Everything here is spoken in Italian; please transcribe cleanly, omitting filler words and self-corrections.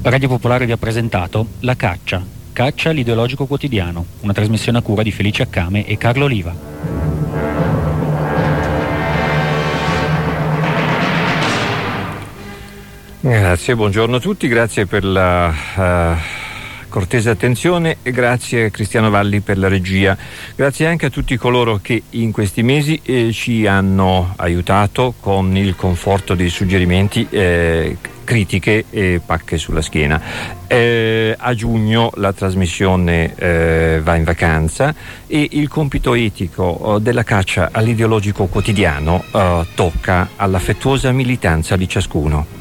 Radio Popolare vi ha presentato La Caccia, l'ideologico quotidiano, una trasmissione a cura di Felice Accame e Carlo Oliva. Grazie, buongiorno a tutti, grazie per la cortese attenzione e grazie a Cristiano Valli per la regia. Grazie anche a tutti coloro che in questi mesi ci hanno aiutato con il conforto dei suggerimenti, critiche e pacche sulla schiena. A giugno la trasmissione va in vacanza e il compito etico della caccia all'ideologico quotidiano tocca all'affettuosa militanza di ciascuno.